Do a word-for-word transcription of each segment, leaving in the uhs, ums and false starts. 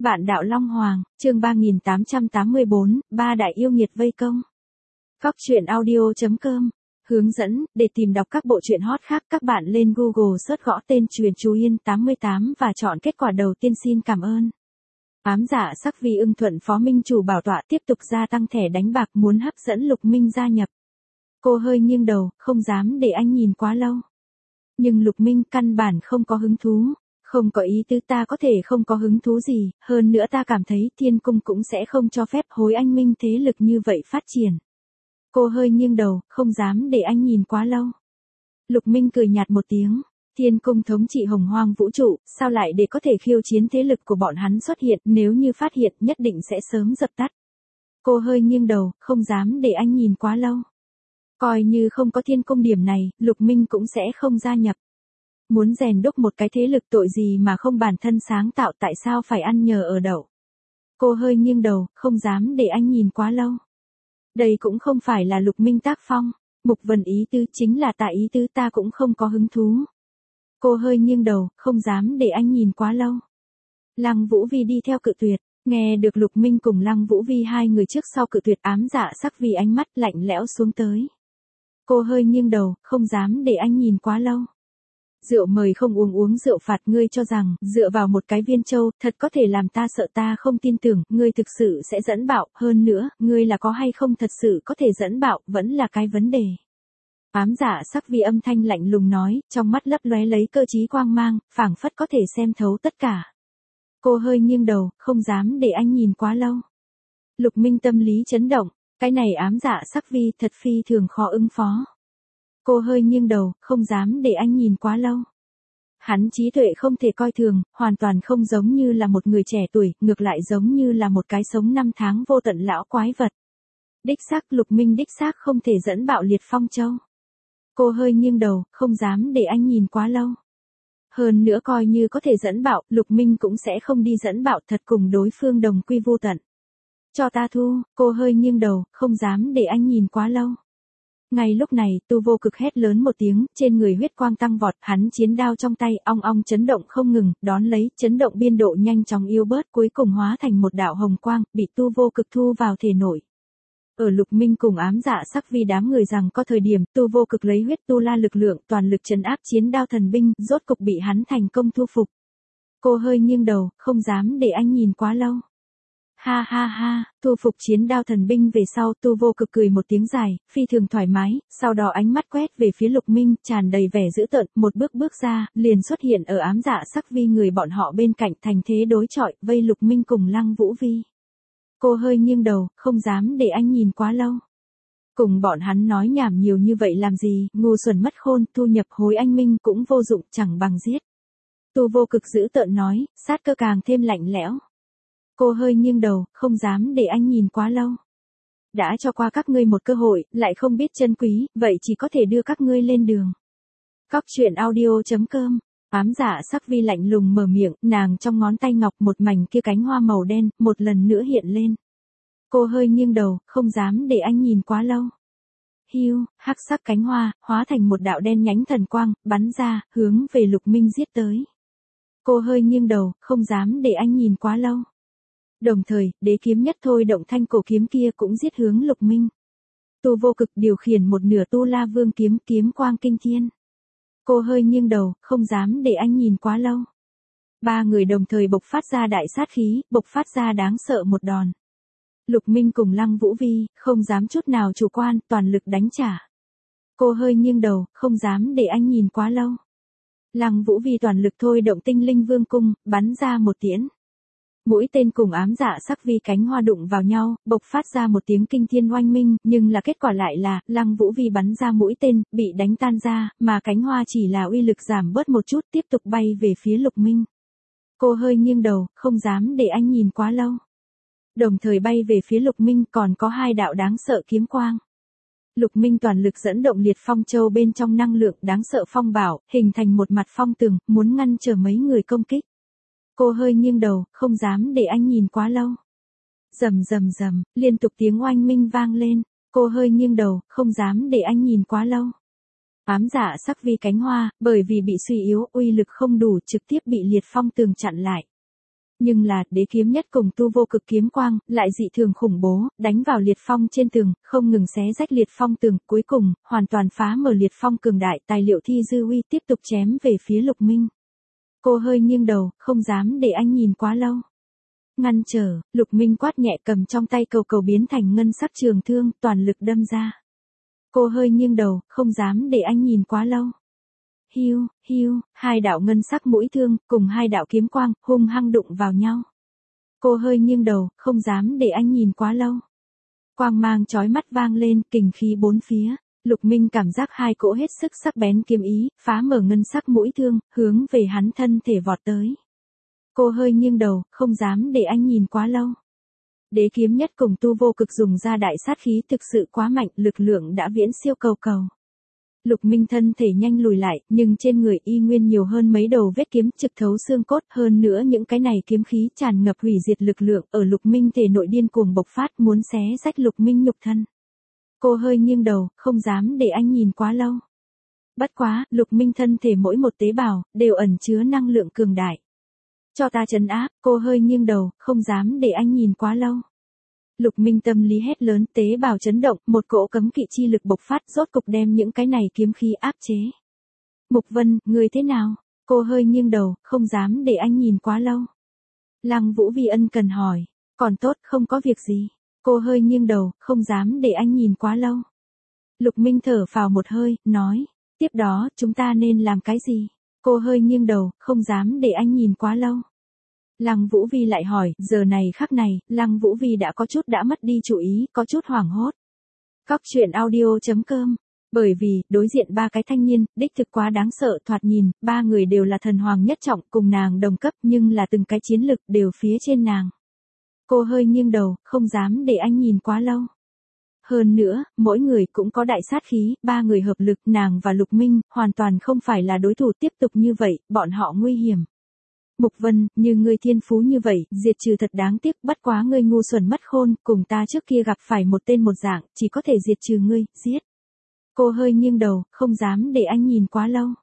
Vạn đạo Long Hoàng, chương ba nghìn tám trăm tám mươi bốn, ba đại yêu nghiệt vây công. Cóc truyện audio chấm com. Hướng dẫn, để tìm đọc các bộ truyện hot khác các bạn lên Google search gõ tên Truyện Chú Yên tám mươi tám và chọn kết quả đầu tiên. Xin cảm ơn. Ám dạ sắc vi ưng thuận phó minh chủ bảo tọa tiếp tục gia tăng thẻ đánh bạc muốn hấp dẫn Lục Minh gia nhập. Cô hơi nghiêng đầu, không dám để anh nhìn quá lâu. Nhưng Lục Minh căn bản không có hứng thú. Không có ý tứ, ta có thể không có hứng thú gì, hơn nữa ta cảm thấy thiên cung cũng sẽ không cho phép hối anh minh thế lực như vậy phát triển. Cô hơi nghiêng đầu, không dám để anh nhìn quá lâu. Lục Minh cười nhạt một tiếng, thiên cung thống trị hồng hoang vũ trụ, sao lại để có thể khiêu chiến thế lực của bọn hắn xuất hiện, nếu như phát hiện nhất định sẽ sớm dập tắt. Cô hơi nghiêng đầu, không dám để anh nhìn quá lâu. Coi như không có thiên cung điểm này, Lục Minh cũng sẽ không gia nhập. Muốn rèn đúc một cái thế lực tội gì mà không bản thân sáng tạo, tại sao phải ăn nhờ ở đậu. Cô hơi nghiêng đầu, không dám để anh nhìn quá lâu. Đây cũng không phải là Lục Minh tác phong. Mục Vân ý tứ chính là tại ý tứ, ta cũng không có hứng thú. Cô hơi nghiêng đầu, không dám để anh nhìn quá lâu. Lăng Vũ Vi đi theo cự tuyệt. Nghe được Lục Minh cùng Lăng Vũ Vi hai người trước sau cự tuyệt, ám dạ sắc vì ánh mắt lạnh lẽo xuống tới. Cô hơi nghiêng đầu, không dám để anh nhìn quá lâu. Rượu mời không uống, uống rượu phạt, ngươi cho rằng, dựa vào một cái viên châu, thật có thể làm ta sợ? Ta không tin tưởng, ngươi thực sự sẽ dẫn bạo, hơn nữa, ngươi là có hay không thật sự có thể dẫn bạo, vẫn là cái vấn đề. Ám dạ sắc vi âm thanh lạnh lùng nói, trong mắt lấp lóe lấy cơ trí quang mang, phảng phất có thể xem thấu tất cả. Cô hơi nghiêng đầu, không dám để anh nhìn quá lâu. Lục Minh tâm lý chấn động, cái này ám dạ sắc vi thật phi thường khó ứng phó. Cô hơi nghiêng đầu, không dám để anh nhìn quá lâu. Hắn trí tuệ không thể coi thường, hoàn toàn không giống như là một người trẻ tuổi, ngược lại giống như là một cái sống năm tháng vô tận lão quái vật. Đích xác, Lục Minh đích xác không thể dẫn bạo Liệt Phong Châu. Cô hơi nghiêng đầu, không dám để anh nhìn quá lâu. Hơn nữa coi như có thể dẫn bạo, Lục Minh cũng sẽ không đi dẫn bạo thật cùng đối phương đồng quy vô tận. Cho ta thu, cô hơi nghiêng đầu, không dám để anh nhìn quá lâu. Ngay lúc này, Tu Vô Cực hét lớn một tiếng, trên người huyết quang tăng vọt, hắn chiến đao trong tay, ong ong chấn động không ngừng, đón lấy, chấn động biên độ nhanh chóng yếu bớt, cuối cùng hóa thành một đạo hồng quang, bị Tu Vô Cực thu vào thể nội. Ở Lục Minh cùng ám dạ sắc vi đám người rằng có thời điểm, Tu Vô Cực lấy huyết tu la lực lượng, toàn lực trấn áp chiến đao thần binh, rốt cục bị hắn thành công thu phục. Cô hơi nghiêng đầu, không dám để anh nhìn quá lâu. Ha ha ha, thu phục chiến đao thần binh về sau, Tu Vô Cực cười một tiếng dài, phi thường thoải mái, sau đó ánh mắt quét về phía Lục Minh, tràn đầy vẻ dữ tợn, một bước bước ra, liền xuất hiện ở ám dạ sắc vi người bọn họ bên cạnh, thành thế đối chọi, vây Lục Minh cùng Lăng Vũ Vi. Cô hơi nghiêng đầu, không dám để anh nhìn quá lâu. Cùng bọn hắn nói nhảm nhiều như vậy làm gì, ngu xuẩn mất khôn, thu nhập hối anh minh cũng vô dụng, chẳng bằng giết. Tu Vô Cực dữ tợn nói, sát cơ càng thêm lạnh lẽo. Cô hơi nghiêng đầu, không dám để anh nhìn quá lâu. Đã cho qua các ngươi một cơ hội, lại không biết trân quý, vậy chỉ có thể đưa các ngươi lên đường. Cóc truyện audio chấm com. Ám dạ sắc vi lạnh lùng mở miệng, nàng trong ngón tay ngọc một mảnh kia cánh hoa màu đen, một lần nữa hiện lên. Cô hơi nghiêng đầu, không dám để anh nhìn quá lâu. Hiu, hắc sắc cánh hoa, hóa thành một đạo đen nhánh thần quang, bắn ra, hướng về Lục Minh giết tới. Cô hơi nghiêng đầu, không dám để anh nhìn quá lâu. Đồng thời, đế kiếm nhất thôi động thanh cổ kiếm kia cũng giết hướng Lục Minh. Tu Vô Cực điều khiển một nửa tu la vương kiếm, kiếm quang kinh thiên. Cô hơi nghiêng đầu, không dám để anh nhìn quá lâu. Ba người đồng thời bộc phát ra đại sát khí, bộc phát ra đáng sợ một đòn. Lục Minh cùng Lăng Vũ Vi, không dám chút nào chủ quan, toàn lực đánh trả. Cô hơi nghiêng đầu, không dám để anh nhìn quá lâu. Lăng Vũ Vi toàn lực thôi động tinh linh vương cung, bắn ra một tiễn. Mũi tên cùng ám dạ sắc vi cánh hoa đụng vào nhau, bộc phát ra một tiếng kinh thiên oanh minh, nhưng là kết quả lại là, Lăng Vũ Vi bắn ra mũi tên, bị đánh tan ra, mà cánh hoa chỉ là uy lực giảm bớt một chút, tiếp tục bay về phía Lục Minh. Cô hơi nghiêng đầu, không dám để anh nhìn quá lâu. Đồng thời bay về phía Lục Minh còn có hai đạo đáng sợ kiếm quang. Lục Minh toàn lực dẫn động Liệt Phong Châu bên trong năng lượng đáng sợ phong bảo, hình thành một mặt phong tường, muốn ngăn trở mấy người công kích. Cô hơi nghiêng đầu, không dám để anh nhìn quá lâu. Rầm rầm rầm, liên tục tiếng oanh minh vang lên, cô hơi nghiêng đầu, không dám để anh nhìn quá lâu. Ám dạ sắc vi cánh hoa, bởi vì bị suy yếu, uy lực không đủ, trực tiếp bị Liệt Phong tường chặn lại. Nhưng là, đế kiếm nhất cùng tu vô cực kiếm quang, lại dị thường khủng bố, đánh vào liệt phong trên tường, không ngừng xé rách liệt phong tường, cuối cùng, hoàn toàn phá mở liệt phong cường đại, tài liệu thi dư uy tiếp tục chém về phía Lục Minh. Cô hơi nghiêng đầu, không dám để anh nhìn quá lâu. Ngăn trở, Lục Minh quát nhẹ cầm trong tay cầu cầu biến thành ngân sắc trường thương, toàn lực đâm ra. Cô hơi nghiêng đầu, không dám để anh nhìn quá lâu. Hiu, hiu, hai đạo ngân sắc mũi thương, cùng hai đạo kiếm quang, hung hăng đụng vào nhau. Cô hơi nghiêng đầu, không dám để anh nhìn quá lâu. Quang mang chói mắt vang lên, kình khí bốn phía. Lục Minh cảm giác hai cỗ hết sức sắc bén kiếm ý, phá mở ngân sắc mũi thương, hướng về hắn thân thể vọt tới. Cô hơi nghiêng đầu, không dám để anh nhìn quá lâu. Đế kiếm nhất cùng tu vô cực dùng ra đại sát khí thực sự quá mạnh, lực lượng đã viễn siêu cầu cầu. Lục Minh thân thể nhanh lùi lại, nhưng trên người y nguyên nhiều hơn mấy đầu vết kiếm trực thấu xương cốt, hơn nữa những cái này kiếm khí tràn ngập hủy diệt lực lượng ở Lục Minh thể nội điên cuồng bộc phát, muốn xé rách Lục Minh nhục thân. Cô hơi nghiêng đầu, không dám để anh nhìn quá lâu. Bất quá, Lục Minh thân thể mỗi một tế bào đều ẩn chứa năng lượng cường đại. Cho ta trấn áp, cô hơi nghiêng đầu, không dám để anh nhìn quá lâu. Lục Minh tâm lý hét lớn, tế bào chấn động, một cỗ cấm kỵ chi lực bộc phát, rốt cục đem những cái này kiếm khí áp chế. Mục Vân, người thế nào? Cô hơi nghiêng đầu, không dám để anh nhìn quá lâu. Lăng Vũ Vi ân cần hỏi, còn tốt, không có việc gì. Cô hơi nghiêng đầu, không dám để anh nhìn quá lâu. Lục Minh thở phào một hơi, nói, tiếp đó, chúng ta nên làm cái gì? Cô hơi nghiêng đầu, không dám để anh nhìn quá lâu. Lăng Vũ Vi lại hỏi, giờ này khắc này, Lăng Vũ Vi đã có chút đã mất đi chủ ý, có chút hoảng hốt. Cóc truyện audio chấm com. Bởi vì, đối diện ba cái thanh niên, đích thực quá đáng sợ, thoạt nhìn, ba người đều là thần hoàng nhất trọng, cùng nàng đồng cấp, nhưng là từng cái chiến lực, đều phía trên nàng. Cô hơi nghiêng đầu, không dám để anh nhìn quá lâu. Hơn nữa, mỗi người cũng có đại sát khí, ba người hợp lực, nàng và Lục Minh, hoàn toàn không phải là đối thủ, tiếp tục như vậy, bọn họ nguy hiểm. Mục Vân, như ngươi thiên phú như vậy, diệt trừ thật đáng tiếc, bất quá ngươi ngu xuẩn mất khôn, cùng ta trước kia gặp phải một tên một dạng, chỉ có thể diệt trừ ngươi, giết. Cô hơi nghiêng đầu, không dám để anh nhìn quá lâu.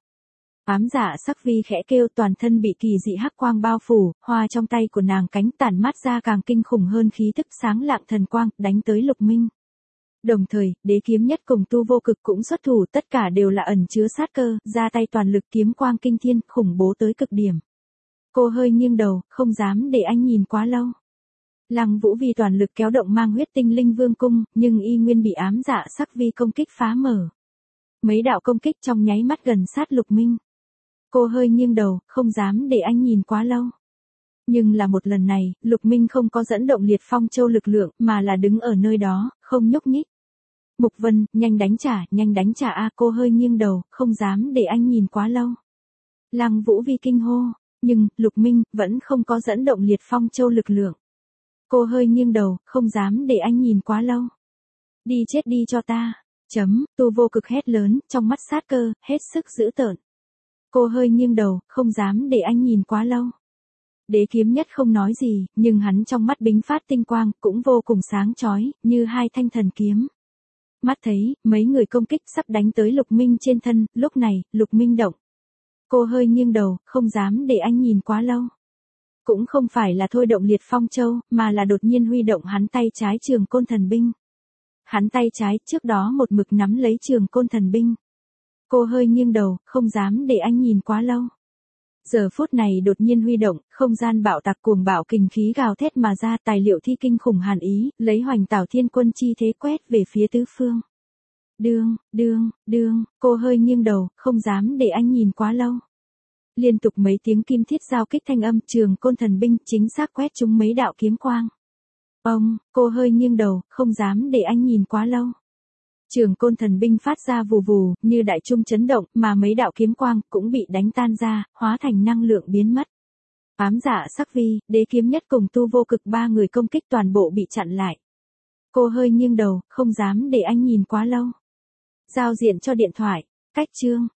Ám dạ sắc vi khẽ kêu, toàn thân bị kỳ dị hắc quang bao phủ, hoa trong tay của nàng cánh tản mát ra càng kinh khủng hơn khí tức sáng lạng thần quang, đánh tới Lục Minh. Đồng thời, đế kiếm nhất cùng tu vô cực cũng xuất thủ, tất cả đều là ẩn chứa sát cơ, ra tay toàn lực kiếm quang kinh thiên, khủng bố tới cực điểm. Cô hơi nghiêng đầu, không dám để anh nhìn quá lâu. Lăng Vũ Vi toàn lực kéo động mang huyết tinh linh vương cung, nhưng y nguyên bị ám dạ sắc vi công kích phá mở. Mấy đạo công kích trong nháy mắt gần sát Lục Minh. Cô hơi nghiêng đầu, không dám để anh nhìn quá lâu. Nhưng là một lần này, Lục Minh không có dẫn động liệt phong châu lực lượng, mà là đứng ở nơi đó, không nhúc nhích. Mục Vân, nhanh đánh trả, nhanh đánh trả a, cô hơi nghiêng đầu, không dám để anh nhìn quá lâu. Lăng Vũ Vi kinh hô, nhưng, Lục Minh, vẫn không có dẫn động liệt phong châu lực lượng. Cô hơi nghiêng đầu, không dám để anh nhìn quá lâu. Đi chết đi cho ta. Chấm, tu vô cực hét lớn, trong mắt sát cơ, hết sức dữ tợn. Cô hơi nghiêng đầu, không dám để anh nhìn quá lâu. Đế kiếm nhất không nói gì, nhưng hắn trong mắt bính phát tinh quang, cũng vô cùng sáng chói, như hai thanh thần kiếm. Mắt thấy, mấy người công kích sắp đánh tới Lục Minh trên thân, lúc này, Lục Minh động. Cô hơi nghiêng đầu, không dám để anh nhìn quá lâu. Cũng không phải là thôi động liệt phong châu, mà là đột nhiên huy động hắn tay trái trường côn thần binh. Hắn tay trái trước đó một mực nắm lấy trường côn thần binh. Cô hơi nghiêng đầu, không dám để anh nhìn quá lâu. Giờ phút này đột nhiên huy động, không gian bạo tạc cuồng bạo kình khí gào thét mà ra, tài liệu thi kinh khủng hàn ý, lấy hoành tảo thiên quân chi thế quét về phía tứ phương. Đương, đương, đương, cô hơi nghiêng đầu, không dám để anh nhìn quá lâu. Liên tục mấy tiếng kim thiết giao kích thanh âm, trường côn thần binh chính xác quét trúng mấy đạo kiếm quang. Ông, cô hơi nghiêng đầu, không dám để anh nhìn quá lâu. Trường côn thần binh phát ra vù vù, như đại trung chấn động, mà mấy đạo kiếm quang cũng bị đánh tan ra, hóa thành năng lượng biến mất. Ám dạ sắc vi, đế kiếm nhất cùng tu vô cực ba người công kích toàn bộ bị chặn lại. Cô hơi nghiêng đầu, không dám để anh nhìn quá lâu. Giao diện cho điện thoại, cách chương.